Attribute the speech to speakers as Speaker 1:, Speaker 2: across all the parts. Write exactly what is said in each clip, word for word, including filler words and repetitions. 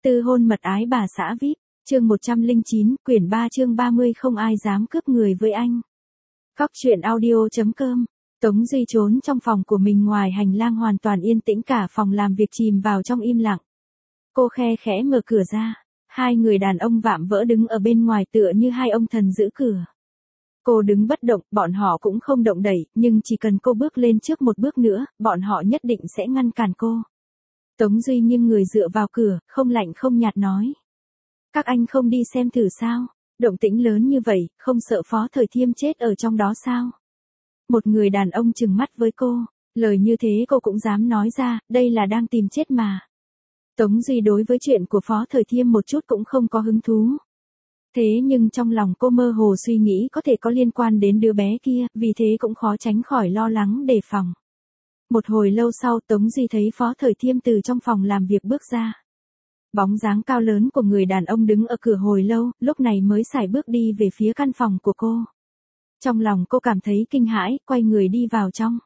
Speaker 1: Tư hôn mật ái bà xã vi ai pi, chương một trăm lẻ chín, quyển ba chương ba mươi không ai dám cướp người với anh. Góc truyện audio.com. Tống Duy trốn trong phòng của mình, ngoài hành lang hoàn toàn yên tĩnh, cả phòng làm việc chìm vào trong im lặng. Cô khe khẽ mở cửa ra, hai người đàn ông vạm vỡ đứng ở bên ngoài tựa như hai ông thần giữ cửa. Cô đứng bất động, bọn họ cũng không động đẩy, nhưng chỉ cần cô bước lên trước một bước nữa, bọn họ nhất định sẽ ngăn cản cô. Tống Duy nghiêng người dựa vào cửa, không lạnh không nhạt nói. Các anh không đi xem thử sao? Động tĩnh lớn như vậy, không sợ Phó Thời Thiêm chết ở trong đó sao? Một người đàn ông trừng mắt với cô, lời như thế cô cũng dám nói ra, đây là đang tìm chết mà. Tống Duy đối với chuyện của Phó Thời Thiêm một chút cũng không có hứng thú. Thế nhưng trong lòng cô mơ hồ suy nghĩ có thể có liên quan đến đứa bé kia, vì thế cũng khó tránh khỏi lo lắng đề phòng. Một hồi lâu sau, Tống Duy thấy Phó Thời Thiêm từ trong phòng làm việc bước ra. Bóng dáng cao lớn của người đàn ông đứng ở cửa hồi lâu, lúc này mới sải bước đi về phía căn phòng của cô. Trong lòng cô cảm thấy kinh hãi, quay người đi vào trong.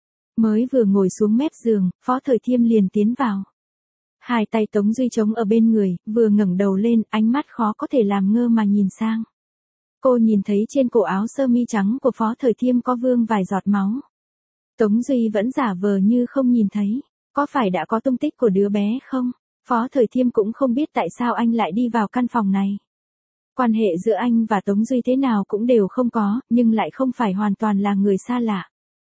Speaker 1: Mới vừa ngồi xuống mép giường, Phó Thời Thiêm liền tiến vào. Hai tay Tống Duy chống ở bên người, vừa ngẩng đầu lên, ánh mắt khó có thể làm ngơ mà nhìn sang. Cô nhìn thấy trên cổ áo sơ mi trắng của Phó Thời Thiêm có vương vài giọt máu. Tống Duy vẫn giả vờ như không nhìn thấy. Có phải đã có tung tích của đứa bé không? Phó Thời Thiêm cũng không biết tại sao anh lại đi vào căn phòng này. Quan hệ giữa anh và Tống Duy thế nào cũng đều không có, nhưng lại không phải hoàn toàn là người xa lạ.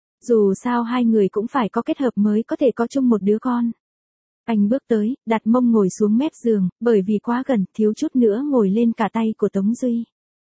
Speaker 1: Dù sao hai người cũng phải có kết hợp mới có thể có chung một đứa con. Anh bước tới, đặt mông ngồi xuống mép giường, bởi vì quá gần, thiếu chút nữa ngồi lên cả tay của Tống Duy.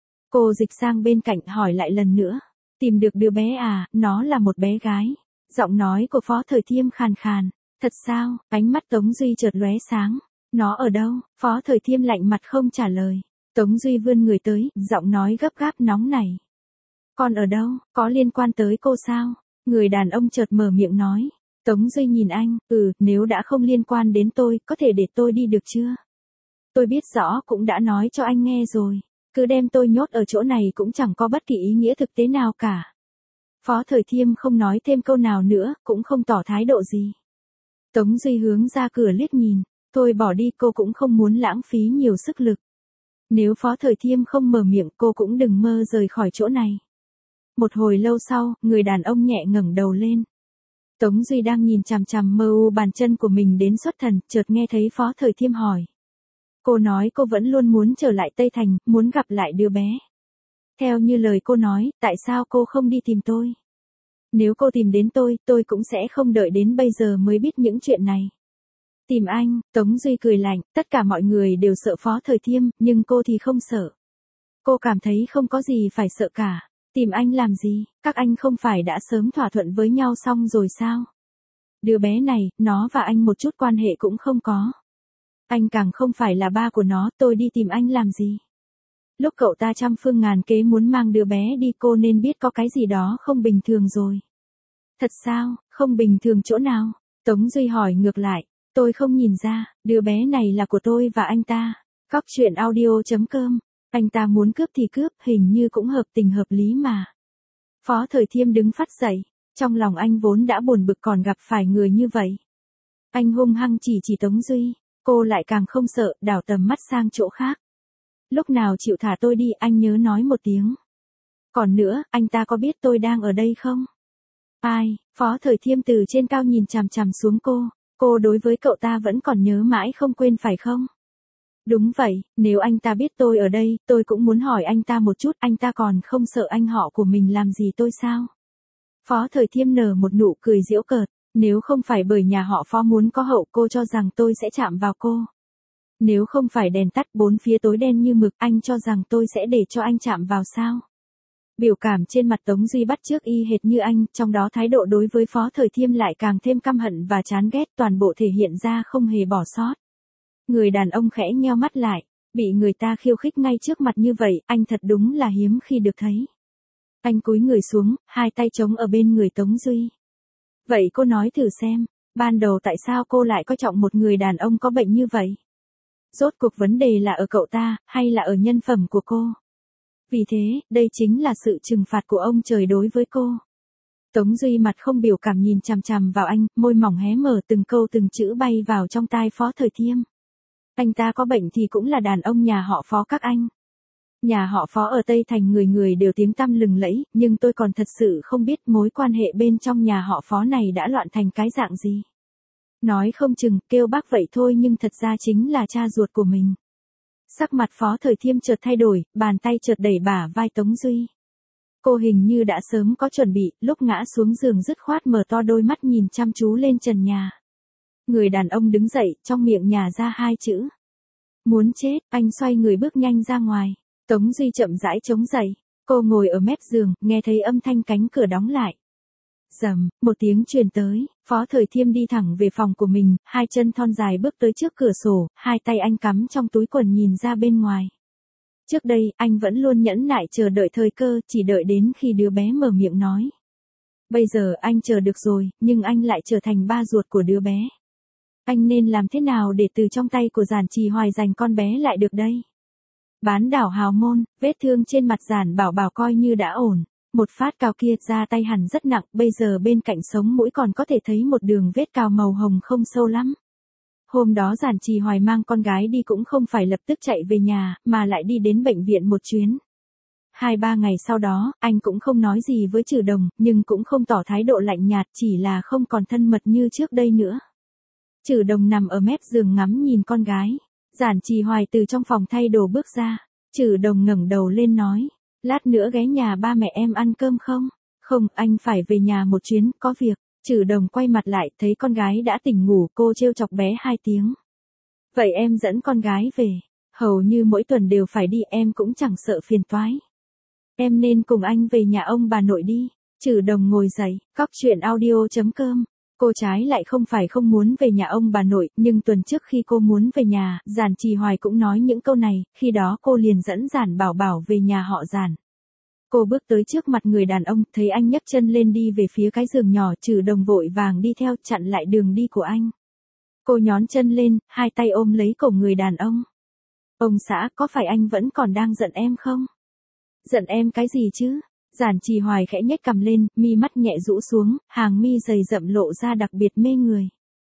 Speaker 1: Cô dịch sang bên cạnh hỏi lại lần nữa. Tìm được đứa bé à, nó là một bé gái. Giọng nói của Phó Thời Thiêm khàn khàn. Thật sao? Ánh mắt Tống Duy chợt lóe sáng. Nó ở đâu? Phó Thời Thiêm lạnh mặt không trả lời. Tống Duy vươn người tới, giọng nói gấp gáp nóng nảy. Con ở đâu? Có liên quan tới cô sao? Người đàn ông chợt mở miệng nói. Tống Duy nhìn anh, ừ, nếu đã không liên quan đến tôi, có thể để tôi đi được chưa? Tôi biết rõ, cũng đã nói cho anh nghe rồi. Cứ đem tôi nhốt ở chỗ này cũng chẳng có bất kỳ ý nghĩa thực tế nào cả. Phó Thời Thiêm không nói thêm câu nào nữa, cũng không tỏ thái độ gì. Tống Duy hướng ra cửa liếc nhìn. Thôi bỏ đi, cô cũng không muốn lãng phí nhiều sức lực. Nếu Phó Thời Thiêm không mở miệng, cô cũng đừng mơ rời khỏi chỗ này. Một hồi lâu sau, người đàn ông nhẹ ngẩng đầu lên. Tống Duy đang nhìn chằm chằm mơ u bàn chân của mình đến xuất thần, chợt nghe thấy Phó Thời Thiêm hỏi. Cô nói cô vẫn luôn muốn trở lại Tây Thành, muốn gặp lại đứa bé. Theo như lời cô nói, tại sao cô không đi tìm tôi? Nếu cô tìm đến tôi, tôi cũng sẽ không đợi đến bây giờ mới biết những chuyện này. Tìm anh, Tống Duy cười lạnh, tất cả mọi người đều sợ Phó Thời Thiêm, nhưng cô thì không sợ. Cô cảm thấy không có gì phải sợ cả. Tìm anh làm gì, các anh không phải đã sớm thỏa thuận với nhau xong rồi sao? Đứa bé này, nó và anh một chút quan hệ cũng không có. Anh càng không phải là ba của nó, tôi đi tìm anh làm gì? Lúc cậu ta trăm phương ngàn kế muốn mang đứa bé đi, cô nên biết có cái gì đó không bình thường rồi. Thật sao, không bình thường chỗ nào? Tống Duy hỏi ngược lại, tôi không nhìn ra, đứa bé này là của tôi và anh ta. Góc truyện audio.com. Anh ta muốn cướp thì cướp, hình như cũng hợp tình hợp lý mà. Phó Thời Thiêm đứng phắt dậy, trong lòng anh vốn đã buồn bực còn gặp phải người như vậy. Anh hung hăng chỉ chỉ Tống Duy, cô lại càng không sợ, đảo tầm mắt sang chỗ khác. Lúc nào chịu thả tôi đi, anh nhớ nói một tiếng. Còn nữa, anh ta có biết tôi đang ở đây không? Ai? Phó Thời Thiêm từ trên cao nhìn chằm chằm xuống cô, cô đối với cậu ta vẫn còn nhớ mãi không quên phải không? Đúng vậy, nếu anh ta biết tôi ở đây, tôi cũng muốn hỏi anh ta một chút, anh ta còn không sợ anh họ của mình làm gì tôi sao? Phó Thời Thiêm nở một nụ cười giễu cợt, nếu không phải bởi nhà họ Phó muốn có hậu, cô cho rằng tôi sẽ chạm vào cô. Nếu không phải đèn tắt bốn phía tối đen như mực, anh cho rằng tôi sẽ để cho anh chạm vào sao? Biểu cảm trên mặt Tống Duy bắt chước y hệt như anh, trong đó thái độ đối với Phó Thời Thiêm lại càng thêm căm hận và chán ghét, toàn bộ thể hiện ra không hề bỏ sót. Người đàn ông khẽ nheo mắt lại, bị người ta khiêu khích ngay trước mặt như vậy, anh thật đúng là hiếm khi được thấy. Anh cúi người xuống, hai tay chống ở bên người Tống Duy. Vậy cô nói thử xem, ban đầu tại sao cô lại coi trọng một người đàn ông có bệnh như vậy? Rốt cuộc vấn đề là ở cậu ta, hay là ở nhân phẩm của cô? Vì thế, đây chính là sự trừng phạt của ông trời đối với cô. Tống Duy mặt không biểu cảm nhìn chằm chằm vào anh, môi mỏng hé mở, từng câu từng chữ bay vào trong tai Phó Thời Thiêm. Anh ta có bệnh thì cũng là đàn ông nhà họ Phó các anh. Nhà họ Phó ở Tây Thành người người đều tiếng tăm lừng lẫy, nhưng tôi còn thật sự không biết mối quan hệ bên trong nhà họ Phó này đã loạn thành cái dạng gì. Nói không chừng, kêu bác vậy thôi nhưng thật ra chính là cha ruột của mình. Sắc mặt Phó Thời Thiêm chợt thay đổi, bàn tay chợt đẩy bả vai Tống Duy. Cô hình như đã sớm có chuẩn bị, lúc ngã xuống giường dứt khoát mở to đôi mắt nhìn chăm chú lên trần nhà. Người đàn ông đứng dậy, trong miệng nhả ra hai chữ. Muốn chết, anh xoay người bước nhanh ra ngoài. Tống Duy chậm rãi chống dậy. Cô ngồi ở mép giường, nghe thấy âm thanh cánh cửa đóng lại. Rầm, một tiếng truyền tới, Phó Thời Thiêm đi thẳng về phòng của mình, hai chân thon dài bước tới trước cửa sổ, hai tay anh cắm trong túi quần nhìn ra bên ngoài. Trước đây, anh vẫn luôn nhẫn nại chờ đợi thời cơ, chỉ đợi đến khi đứa bé mở miệng nói. Bây giờ anh chờ được rồi, nhưng anh lại trở thành ba ruột của đứa bé. Anh nên làm thế nào để từ trong tay của Giản Trì Hoài giành con bé lại được đây? Bán đảo Hào Môn, vết thương trên mặt Giản Bảo Bảo coi như đã ổn. Một phát cào kia ra tay hẳn rất nặng, bây giờ bên cạnh sống mũi còn có thể thấy một đường vết cào màu hồng không sâu lắm. Hôm đó Giản Trì Hoài mang con gái đi cũng không phải lập tức chạy về nhà, mà lại đi đến bệnh viện một chuyến. Hai ba ngày sau đó, anh cũng không nói gì với Trử Đồng, nhưng cũng không tỏ thái độ lạnh nhạt, chỉ là không còn thân mật như trước đây nữa. Trử Đồng nằm ở mép giường ngắm nhìn con gái. Giản Trì Hoài từ trong phòng thay đồ bước ra. Trử Đồng ngẩng đầu lên nói. Lát nữa ghé nhà ba mẹ em ăn cơm không? Không, anh phải về nhà một chuyến, có việc. Trử Đồng quay mặt lại, thấy con gái đã tỉnh ngủ, cô trêu chọc bé hai tiếng. Vậy em dẫn con gái về. Hầu như mỗi tuần đều phải đi, em cũng chẳng sợ phiền toái. Em nên cùng anh về nhà ông bà nội đi. Trử Đồng ngồi dậy, cóc truyện audio chấm com. Cô trái lại không phải không muốn về nhà ông bà nội, nhưng tuần trước khi cô muốn về nhà, Giản Trì Hoài cũng nói những câu này, khi đó cô liền dẫn Giản Bảo Bảo về nhà họ Giản. Cô bước tới trước mặt người đàn ông, thấy anh nhấc chân lên đi về phía cái giường nhỏ, Trử Đồng vội vàng đi theo, chặn lại đường đi của anh. Cô nhón chân lên, hai tay ôm lấy cổ người đàn ông. Ông xã, có phải anh vẫn còn đang giận em không? Giận em cái gì chứ? Giản Trì Hoài khẽ nhếch cằm lên, mi mắt nhẹ rũ xuống, hàng mi dày rậm lộ ra đặc biệt mê người.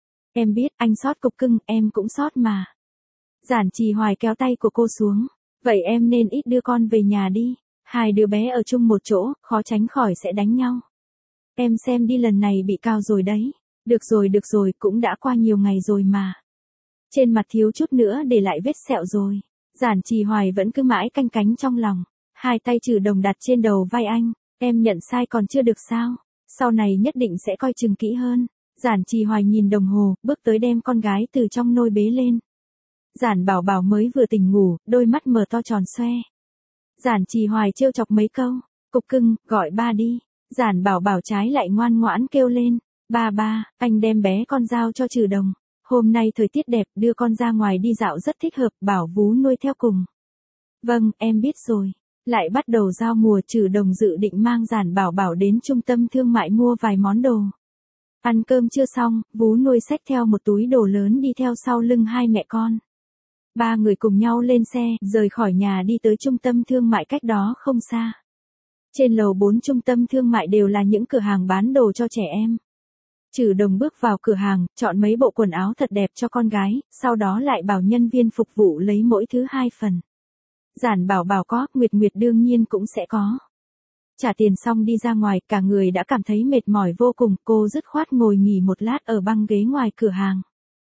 Speaker 1: Em biết, anh sót cục cưng, em cũng sót mà. Giản Trì Hoài kéo tay của cô xuống. Vậy em nên ít đưa con về nhà đi. Hai đứa bé ở chung một chỗ, khó tránh khỏi sẽ đánh nhau. Em xem đi, lần này bị cào rồi đấy. Được rồi được rồi, cũng đã qua nhiều ngày rồi mà. Trên mặt thiếu chút nữa để lại vết sẹo rồi. Giản Trì Hoài vẫn cứ mãi canh cánh trong lòng. Hai tay Trử Đồng đặt trên đầu vai anh. Em nhận sai còn chưa được sao? Sau này nhất định sẽ coi chừng kỹ hơn. Giản Trì Hoài nhìn đồng hồ, bước tới đem con gái từ trong nôi bế lên. Giản Bảo Bảo mới vừa tỉnh ngủ, đôi mắt mở to tròn xoe. Giản Trì Hoài trêu chọc mấy câu. Cục cưng, gọi ba đi. Giản Bảo Bảo trái lại ngoan ngoãn kêu lên. Ba ba, anh đem bé con giao cho Trử Đồng. Hôm nay thời tiết đẹp, đưa con ra ngoài đi dạo rất thích hợp, bảo vú nuôi theo cùng. Vâng, em biết rồi. Lại bắt đầu giao mùa, Trử Đồng dự định mang Giản Bảo Bảo đến trung tâm thương mại mua vài món đồ. Ăn cơm chưa xong, vú nuôi xách theo một túi đồ lớn đi theo sau lưng hai mẹ con. Ba người cùng nhau lên xe, rời khỏi nhà đi tới trung tâm thương mại cách đó không xa. Trên lầu bốn trung tâm thương mại đều là những cửa hàng bán đồ cho trẻ em. Trử Đồng bước vào cửa hàng, chọn mấy bộ quần áo thật đẹp cho con gái, sau đó lại bảo nhân viên phục vụ lấy mỗi thứ hai phần. Giản Bảo Bảo có, Nguyệt Nguyệt đương nhiên cũng sẽ có. Trả tiền xong đi ra ngoài, cả người đã cảm thấy mệt mỏi vô cùng, cô dứt khoát ngồi nghỉ một lát ở băng ghế ngoài cửa hàng.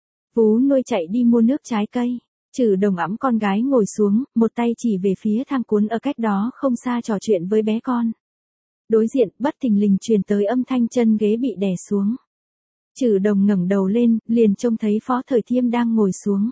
Speaker 1: Vú nuôi chạy đi mua nước trái cây. Trử Đồng ẵm con gái ngồi xuống, một tay chỉ về phía thang cuốn ở cách đó không xa trò chuyện với bé con. Đối diện, bất thình lình truyền tới âm thanh chân ghế bị đè xuống. Trử Đồng ngẩng đầu lên, liền trông thấy Phó Thời Thiêm đang ngồi xuống.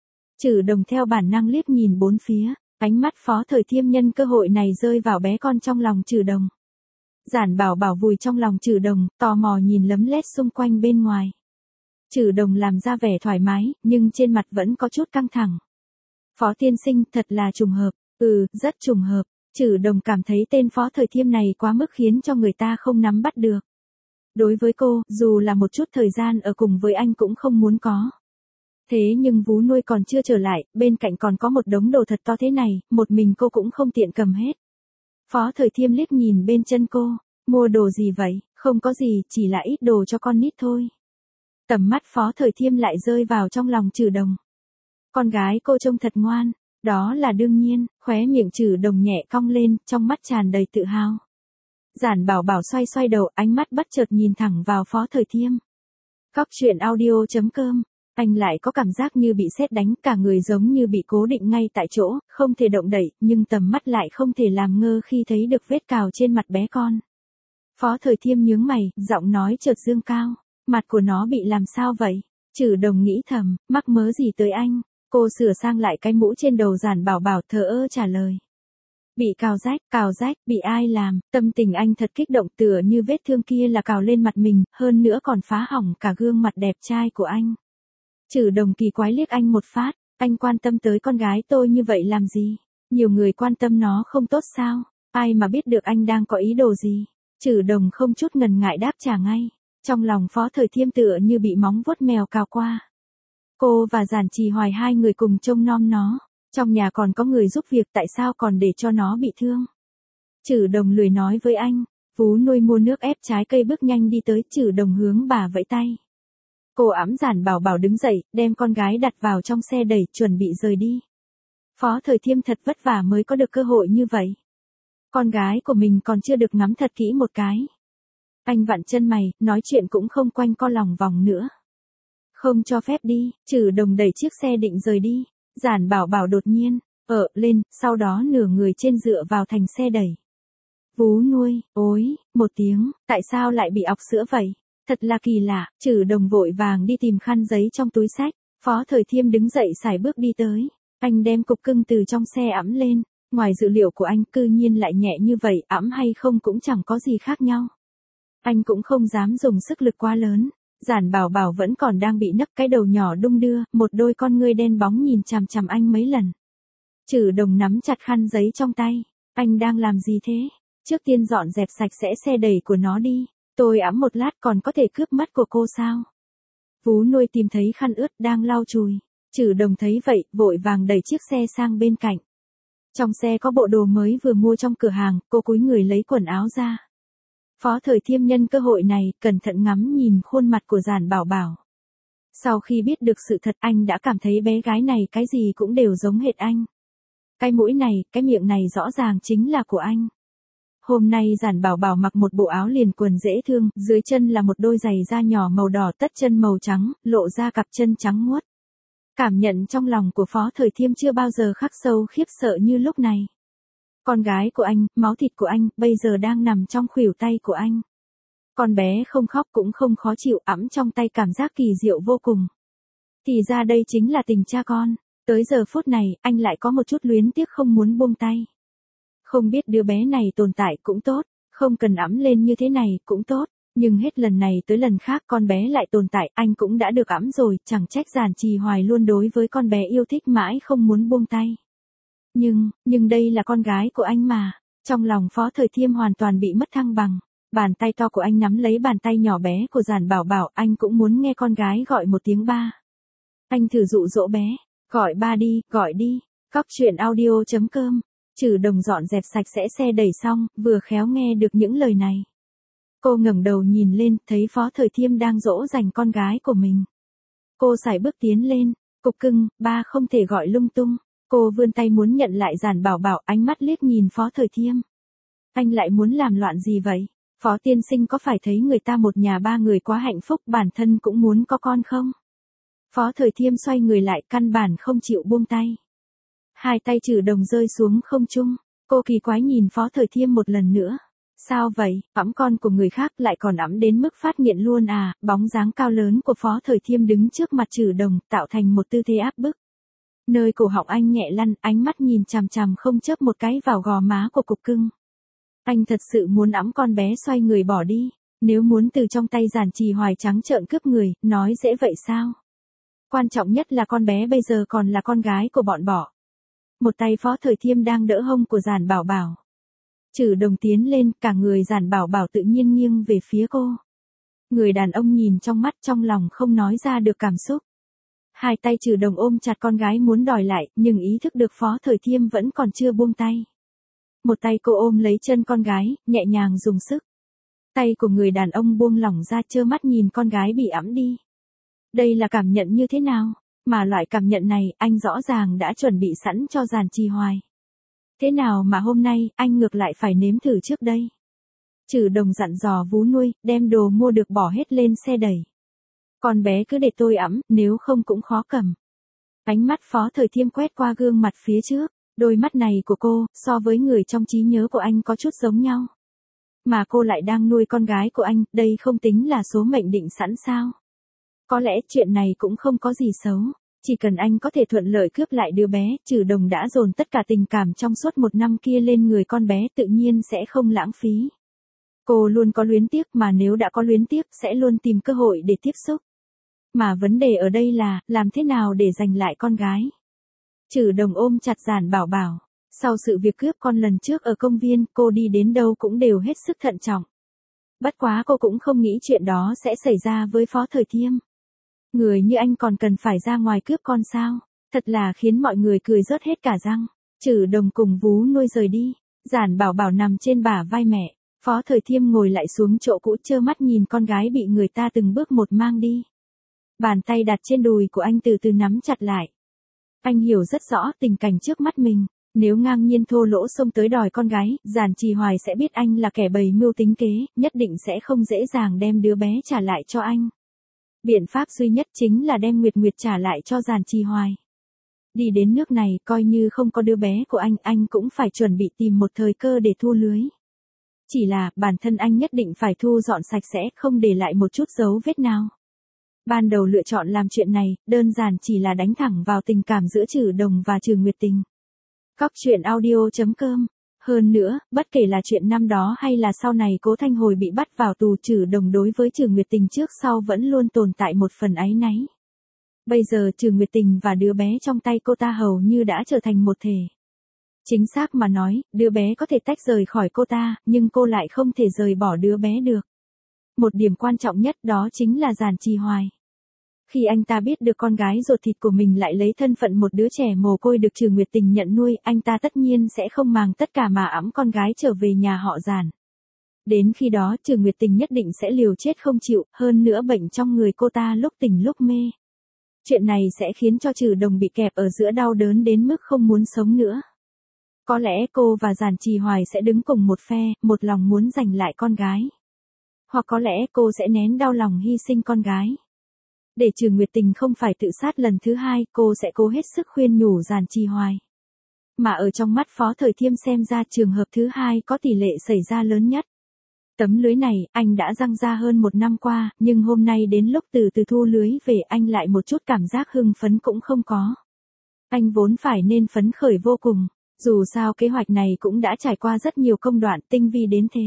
Speaker 1: Trử Đồng theo bản năng liếc nhìn bốn phía, ánh mắt Phó Thời Thiêm nhân cơ hội này rơi vào bé con trong lòng Trử Đồng. Giản Bảo Bảo vùi trong lòng Trử Đồng, tò mò nhìn lấm lét xung quanh bên ngoài. Trử Đồng làm ra vẻ thoải mái, nhưng trên mặt vẫn có chút căng thẳng. Phó tiên sinh, thật là trùng hợp. Ừ, rất trùng hợp. Trử Đồng cảm thấy tên Phó Thời Thiêm này quá mức khiến cho người ta không nắm bắt được. Đối với cô, dù là một chút thời gian ở cùng với anh cũng không muốn có. Thế nhưng vú nuôi còn chưa trở lại, bên cạnh còn có một đống đồ thật to thế này, một mình cô cũng không tiện cầm hết. Phó Thời Thiêm liếc nhìn bên chân cô, mua đồ gì vậy? Không có gì, chỉ là ít đồ cho con nít thôi. Tầm mắt Phó Thời Thiêm lại rơi vào trong lòng Trử Đồng. Con gái cô trông thật ngoan. Đó là đương nhiên, khóe miệng Trử Đồng nhẹ cong lên, trong mắt tràn đầy tự hào. Giản Bảo Bảo xoay xoay đầu, ánh mắt bất chợt nhìn thẳng vào Phó Thời Thiêm. Góc truyện audio chấm com. Anh lại có cảm giác như bị sét đánh, cả người giống như bị cố định ngay tại chỗ, không thể động đậy, nhưng tầm mắt lại không thể làm ngơ khi thấy được vết cào trên mặt bé con. Phó Thời Thiêm nhướng mày, giọng nói chợt dương cao. Mặt của nó bị làm sao vậy? Trử Đồng nghĩ thầm, mắc mớ gì tới anh? Cô sửa sang lại cái mũ trên đầu Giản Bảo Bảo, thờ ơ trả lời. Bị cào rách, cào rách, bị ai làm? Tâm tình anh thật kích động, tựa như vết thương kia là cào lên mặt mình, hơn nữa còn phá hỏng cả gương mặt đẹp trai của anh. Trử Đồng kỳ quái liếc anh một phát, anh quan tâm tới con gái tôi như vậy làm gì? Nhiều người quan tâm nó không tốt sao? Ai mà biết được anh đang có ý đồ gì? Trử Đồng không chút ngần ngại đáp trả ngay. Trong lòng Phó Thời Thiêm tựa như bị móng vuốt mèo cào qua. Cô và Giản Trì Hoài hai người cùng trông nom nó. Trong nhà còn có người giúp việc, tại sao còn để cho nó bị thương? Trử Đồng lười nói với anh. Vú nuôi mua nước ép trái cây bước nhanh đi tới, Trử Đồng hướng bà vẫy tay. Cô ẵm Giản Bảo Bảo đứng dậy, đem con gái đặt vào trong xe đẩy, chuẩn bị rời đi. Phó Thời Thiêm thật vất vả mới có được cơ hội như vậy. Con gái của mình còn chưa được ngắm thật kỹ một cái. Anh vặn chân mày, nói chuyện cũng không quanh co lòng vòng nữa. Không cho phép đi, Trử Đồng đẩy chiếc xe định rời đi. Giản Bảo Bảo đột nhiên, ợ lên, sau đó nửa người trên dựa vào thành xe đẩy. Vú nuôi, ối, một tiếng, tại sao lại bị ọc sữa vậy? Thật là kỳ lạ, Trử Đồng vội vàng đi tìm khăn giấy trong túi xách. Phó Thời Thiêm đứng dậy sải bước đi tới. Anh đem cục cưng từ trong xe ẵm lên. Ngoài dự liệu của anh, cư nhiên lại nhẹ như vậy, ẵm hay không cũng chẳng có gì khác nhau. Anh cũng không dám dùng sức lực quá lớn. Giản Bảo Bảo vẫn còn đang bị nấc, cái đầu nhỏ đung đưa, một đôi con ngươi đen bóng nhìn chằm chằm anh mấy lần. Trử Đồng nắm chặt khăn giấy trong tay. Anh đang làm gì thế? Trước tiên dọn dẹp sạch sẽ xe đẩy của nó đi. Tôi ẵm một lát còn có thể cướp mắt của cô sao? Vú nuôi tìm thấy khăn ướt đang lau chùi. Trử Đồng thấy vậy, vội vàng đẩy chiếc xe sang bên cạnh. Trong xe có bộ đồ mới vừa mua trong cửa hàng, cô cúi người lấy quần áo ra. Phó Thời Thiêm nhân cơ hội này, cẩn thận ngắm nhìn khuôn mặt của Giản Bảo Bảo. Sau khi biết được sự thật, anh đã cảm thấy bé gái này cái gì cũng đều giống hệt anh. Cái mũi này, cái miệng này rõ ràng chính là của anh. Hôm nay Giản Bảo Bảo mặc một bộ áo liền quần dễ thương, dưới chân là một đôi giày da nhỏ màu đỏ, tất chân màu trắng, lộ ra cặp chân trắng muốt. Cảm nhận trong lòng của Phó Thời Thiêm chưa bao giờ khắc sâu khiếp sợ như lúc này. Con gái của anh, máu thịt của anh, bây giờ đang nằm trong khuỷu tay của anh. Con bé không khóc cũng không khó chịu, ẵm trong tay cảm giác kỳ diệu vô cùng. Thì ra đây chính là tình cha con. Tới giờ phút này, anh lại có một chút luyến tiếc không muốn buông tay. Không biết đứa bé này tồn tại cũng tốt, không cần ẵm lên như thế này cũng tốt, nhưng hết lần này tới lần khác con bé lại tồn tại, anh cũng đã được ẵm rồi, chẳng trách Giản Trì Hoài luôn đối với con bé yêu thích mãi không muốn buông tay. Nhưng, nhưng đây là con gái của anh mà. Trong lòng Phó Thời Thiêm hoàn toàn bị mất thăng bằng. Bàn tay to của anh nắm lấy bàn tay nhỏ bé của Giản Bảo Bảo, anh cũng muốn nghe con gái gọi một tiếng ba. Anh thử dụ dỗ bé, gọi ba đi, gọi đi. Góc truyện audio chấm com. Trử Đồng dọn dẹp sạch sẽ xe đẩy xong, vừa khéo nghe được những lời này. Cô ngẩng đầu nhìn lên, thấy Phó Thời Thiêm đang dỗ dành con gái của mình. Cô sải bước tiến lên, cục cưng, ba không thể gọi lung tung. Cô vươn tay muốn nhận lại Giản Bảo Bảo, ánh mắt liếc nhìn Phó Thời Thiêm. Anh lại muốn làm loạn gì vậy? Phó tiên sinh có phải thấy người ta một nhà ba người quá hạnh phúc, bản thân cũng muốn có con không? Phó Thời Thiêm xoay người lại, căn bản không chịu buông tay. Hai tay Trử Đồng rơi xuống không trung. Cô kỳ quái nhìn Phó Thời Thiêm một lần nữa. Sao vậy, ẵm con của người khác lại còn ẵm đến mức phát nghiện luôn à? Bóng dáng cao lớn của Phó Thời Thiêm đứng trước mặt Trử Đồng, tạo thành một tư thế áp bức. Nơi cổ họng anh nhẹ lăn, ánh mắt nhìn chằm chằm không chớp một cái vào gò má của cục cưng. Anh thật sự muốn ẵm con bé xoay người bỏ đi. Nếu muốn từ trong tay Giản Trì Hoài trắng trợn cướp người, nói dễ vậy sao? Quan trọng nhất là con bé bây giờ còn là con gái của bọn bỏ. Một tay Phó Thời Thiêm đang đỡ hông của Giản Bảo Bảo. Trử Đồng tiến lên, cả người Giản Bảo Bảo tự nhiên nghiêng về phía cô. Người đàn ông nhìn trong mắt, trong lòng không nói ra được cảm xúc. Hai tay Trử Đồng ôm chặt con gái muốn đòi lại, nhưng ý thức được Phó Thời Thiêm vẫn còn chưa buông tay. Một tay cô ôm lấy chân con gái, nhẹ nhàng dùng sức. Tay của người đàn ông buông lỏng ra, trơ mắt nhìn con gái bị ẵm đi. Đây là cảm nhận như thế nào? Mà loại cảm nhận này, anh rõ ràng đã chuẩn bị sẵn cho Giản Trì Hoài. Thế nào mà hôm nay, anh ngược lại phải nếm thử trước đây? Trừ Đồng dặn dò vú nuôi, đem đồ mua được bỏ hết lên xe đẩy. Con bé cứ để tôi ẵm, nếu không cũng khó cầm. Ánh mắt Phó Thời Thiêm quét qua gương mặt phía trước, đôi mắt này của cô, so với người trong trí nhớ của anh có chút giống nhau. Mà cô lại đang nuôi con gái của anh, đây không tính là số mệnh định sẵn sao? Có lẽ chuyện này cũng không có gì xấu, chỉ cần anh có thể thuận lợi cướp lại đứa bé, Trừ Đồng đã dồn tất cả tình cảm trong suốt một năm kia lên người con bé tự nhiên sẽ không lãng phí. Cô luôn có luyến tiếc mà nếu đã có luyến tiếc sẽ luôn tìm cơ hội để tiếp xúc. Mà vấn đề ở đây là, làm thế nào để giành lại con gái? Trừ Đồng ôm chặt Giản Bảo Bảo. Sau sự việc cướp con lần trước ở công viên, cô đi đến đâu cũng đều hết sức thận trọng. Bất quá cô cũng không nghĩ chuyện đó sẽ xảy ra với Phó Thời Thiêm. Người như anh còn cần phải ra ngoài cướp con sao? Thật là khiến mọi người cười rớt hết cả răng. Trừ Đồng cùng vú nuôi rời đi. Giản Bảo Bảo nằm trên bả vai mẹ. Phó Thời Thiêm ngồi lại xuống chỗ cũ trơ mắt nhìn con gái bị người ta từng bước một mang đi. Bàn tay đặt trên đùi của anh từ từ nắm chặt lại. Anh hiểu rất rõ tình cảnh trước mắt mình. Nếu ngang nhiên thô lỗ xông tới đòi con gái, Giản Trì Hoài sẽ biết anh là kẻ bày mưu tính kế, nhất định sẽ không dễ dàng đem đứa bé trả lại cho anh. Biện pháp duy nhất chính là đem Nguyệt Nguyệt trả lại cho Giản Trì Hoài. Đi đến nước này, coi như không có đứa bé của anh, anh cũng phải chuẩn bị tìm một thời cơ để thu lưới. Chỉ là, bản thân anh nhất định phải thu dọn sạch sẽ, không để lại một chút dấu vết nào. Ban đầu lựa chọn làm chuyện này, đơn giản chỉ là đánh thẳng vào tình cảm giữa Trừ Đồng và Trừ Nguyệt Tình. Cóc truyện audio chấm com. Hơn nữa, bất kể là chuyện năm đó hay là sau này Cố Thanh Hồi bị bắt vào tù, Trừ Đồng đối với Trừ Nguyệt Tình trước sau vẫn luôn tồn tại một phần áy náy. Bây giờ Trừ Nguyệt Tình và đứa bé trong tay cô ta hầu như đã trở thành một thể. Chính xác mà nói, đứa bé có thể tách rời khỏi cô ta, nhưng cô lại không thể rời bỏ đứa bé được. Một điểm quan trọng nhất đó chính là Giản Trì Hoài. Khi anh ta biết được con gái ruột thịt của mình lại lấy thân phận một đứa trẻ mồ côi được Trừ Nguyệt Tình nhận nuôi, anh ta tất nhiên sẽ không màng tất cả mà ẵm con gái trở về nhà họ Giản. Đến khi đó Trừ Nguyệt Tình nhất định sẽ liều chết không chịu, hơn nữa bệnh trong người cô ta lúc tỉnh lúc mê. Chuyện này sẽ khiến cho Trừ Đồng bị kẹp ở giữa đau đớn đến mức không muốn sống nữa. Có lẽ cô và Giản Trì Hoài sẽ đứng cùng một phe, một lòng muốn giành lại con gái. Hoặc có lẽ cô sẽ nén đau lòng hy sinh con gái. Để Trừ Nguyệt Tình không phải tự sát lần thứ hai, cô sẽ cố hết sức khuyên nhủ Giản Trì Hoài. Mà ở trong mắt Phó Thời Thiêm xem ra trường hợp thứ hai có tỷ lệ xảy ra lớn nhất. Tấm lưới này, anh đã giăng ra hơn một năm qua, nhưng hôm nay đến lúc từ từ thu lưới về anh lại một chút cảm giác hưng phấn cũng không có. Anh vốn phải nên phấn khởi vô cùng, dù sao kế hoạch này cũng đã trải qua rất nhiều công đoạn tinh vi đến thế.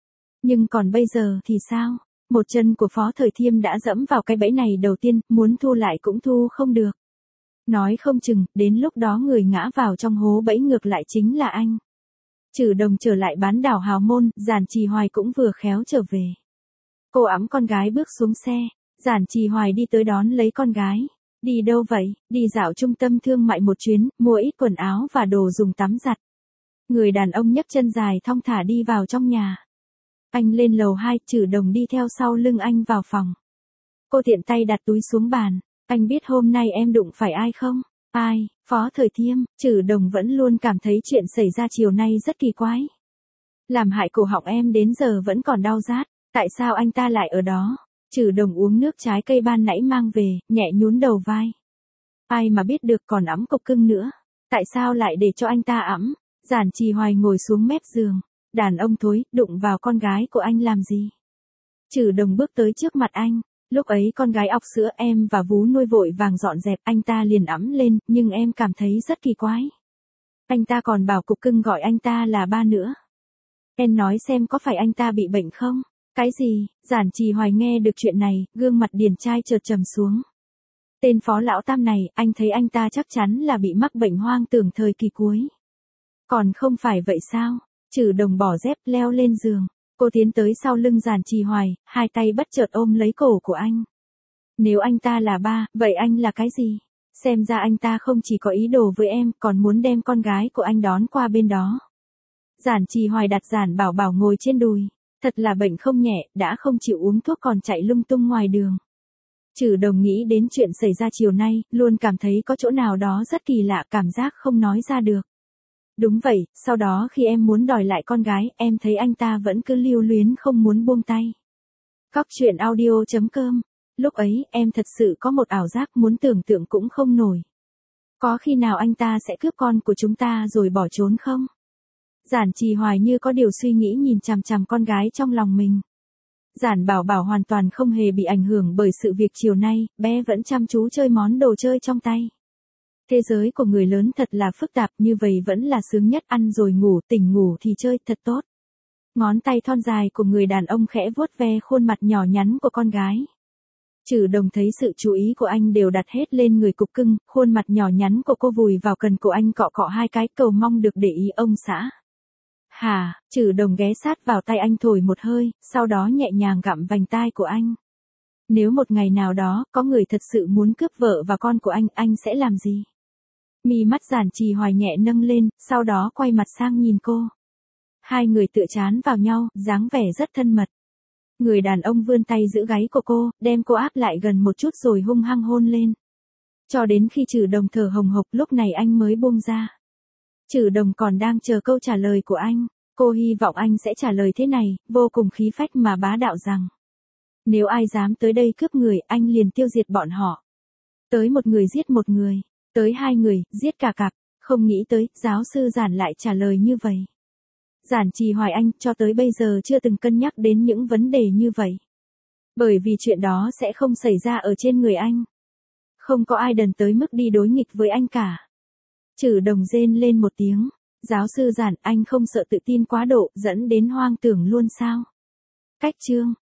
Speaker 1: Nhưng còn bây giờ thì sao? Một chân của Phó Thời Thiêm đã dẫm vào cái bẫy này đầu tiên, muốn thu lại cũng thu không được. Nói không chừng, đến lúc đó người ngã vào trong hố bẫy ngược lại chính là anh. Trừ Đồng trở lại bán đảo Hào Môn, Giản Trì Hoài cũng vừa khéo trở về. Cô ẵm con gái bước xuống xe, Giản Trì Hoài đi tới đón lấy con gái. Đi đâu vậy? Đi dạo trung tâm thương mại một chuyến, mua ít quần áo và đồ dùng tắm giặt. Người đàn ông nhấc chân dài thong thả đi vào trong nhà. Anh lên lầu hai, Trừ Đồng đi theo sau lưng anh vào phòng. Cô tiện tay đặt túi xuống bàn. Anh biết hôm nay em đụng phải ai không? Ai? Phó Thời Thiêm. Trừ Đồng vẫn luôn cảm thấy chuyện xảy ra chiều nay rất kỳ quái. Làm hại cổ họng em đến giờ vẫn còn đau rát. Tại sao anh ta lại ở đó? Trừ Đồng uống nước trái cây ban nãy mang về, nhẹ nhún đầu vai. Ai mà biết được, còn ẵm cục cưng nữa. Tại sao lại để cho anh ta ẵm? Giản Trì Hoài ngồi xuống mép giường. Đàn ông thối, đụng vào con gái của anh làm gì? Trừ Đồng bước tới trước mặt anh. Lúc ấy con gái ọc sữa, em và vú nuôi vội vàng dọn dẹp, anh ta liền ẵm lên, nhưng em cảm thấy rất kỳ quái. Anh ta còn bảo cục cưng gọi anh ta là ba nữa. Em nói xem có phải anh ta bị bệnh không? Cái gì? Giản Trì Hoài nghe được chuyện này, gương mặt điển trai chợt trầm xuống. Tên Phó lão tam này, anh thấy anh ta chắc chắn là bị mắc bệnh hoang tưởng thời kỳ cuối. Còn không phải vậy sao? Trừ Đồng bỏ dép leo lên giường. Cô tiến tới sau lưng Giản Trì Hoài, hai tay bất chợt ôm lấy cổ của anh. Nếu anh ta là ba, vậy anh là cái gì? Xem ra anh ta không chỉ có ý đồ với em, còn muốn đem con gái của anh đón qua bên đó. Giản Trì Hoài đặt Giản Bảo Bảo ngồi trên đùi. Thật là bệnh không nhẹ, đã không chịu uống thuốc còn chạy lung tung ngoài đường. Trừ Đồng nghĩ đến chuyện xảy ra chiều nay, luôn cảm thấy có chỗ nào đó rất kỳ lạ, cảm giác không nói ra được. Đúng vậy, sau đó khi em muốn đòi lại con gái, em thấy anh ta vẫn cứ lưu luyến không muốn buông tay. Cóc truyện audio chấm com. Lúc ấy, em thật sự có một ảo giác muốn tưởng tượng cũng không nổi. Có khi nào anh ta sẽ cướp con của chúng ta rồi bỏ trốn không? Giản Trì Hoài như có điều suy nghĩ nhìn chằm chằm con gái trong lòng mình. Giản Bảo Bảo hoàn toàn không hề bị ảnh hưởng bởi sự việc chiều nay, bé vẫn chăm chú chơi món đồ chơi trong tay. Thế giới của người lớn thật là phức tạp, như vậy vẫn là sướng nhất, ăn rồi ngủ, tỉnh ngủ thì chơi, thật tốt. Ngón tay thon dài của người đàn ông khẽ vuốt ve khuôn mặt nhỏ nhắn của con gái. Trừ Đồng thấy sự chú ý của anh đều đặt hết lên người cục cưng, khuôn mặt nhỏ nhắn của cô vùi vào cần cổ anh, cọ cọ hai cái, cầu mong được để ý ông xã. Hà, Trừ Đồng ghé sát vào tay anh thổi một hơi, sau đó nhẹ nhàng gặm vành tai của anh. Nếu một ngày nào đó, có người thật sự muốn cướp vợ và con của anh, anh sẽ làm gì? Mi mắt Giản Trì Hoài nhẹ nâng lên, sau đó quay mặt sang nhìn cô. Hai người tựa trán vào nhau, dáng vẻ rất thân mật. Người đàn ông vươn tay giữ gáy của cô, đem cô áp lại gần một chút rồi hung hăng hôn lên. Cho đến khi Trừ Đồng thở hồng hộc, lúc này anh mới buông ra. Trừ Đồng còn đang chờ câu trả lời của anh. Cô hy vọng anh sẽ trả lời thế này, vô cùng khí phách mà bá đạo rằng: nếu ai dám tới đây cướp người, anh liền tiêu diệt bọn họ. Tới một người giết một người, tới hai người, giết cả cặp. Không nghĩ tới, giáo sư Giản lại trả lời như vậy. Giản Trì Hoài anh, cho tới bây giờ chưa từng cân nhắc đến những vấn đề như vậy. Bởi vì chuyện đó sẽ không xảy ra ở trên người anh. Không có ai đần tới mức đi đối nghịch với anh cả. Trừ Đồng rên lên một tiếng. Giáo sư Giản, anh không sợ tự tin quá độ, dẫn đến hoang tưởng luôn sao? Cách chương.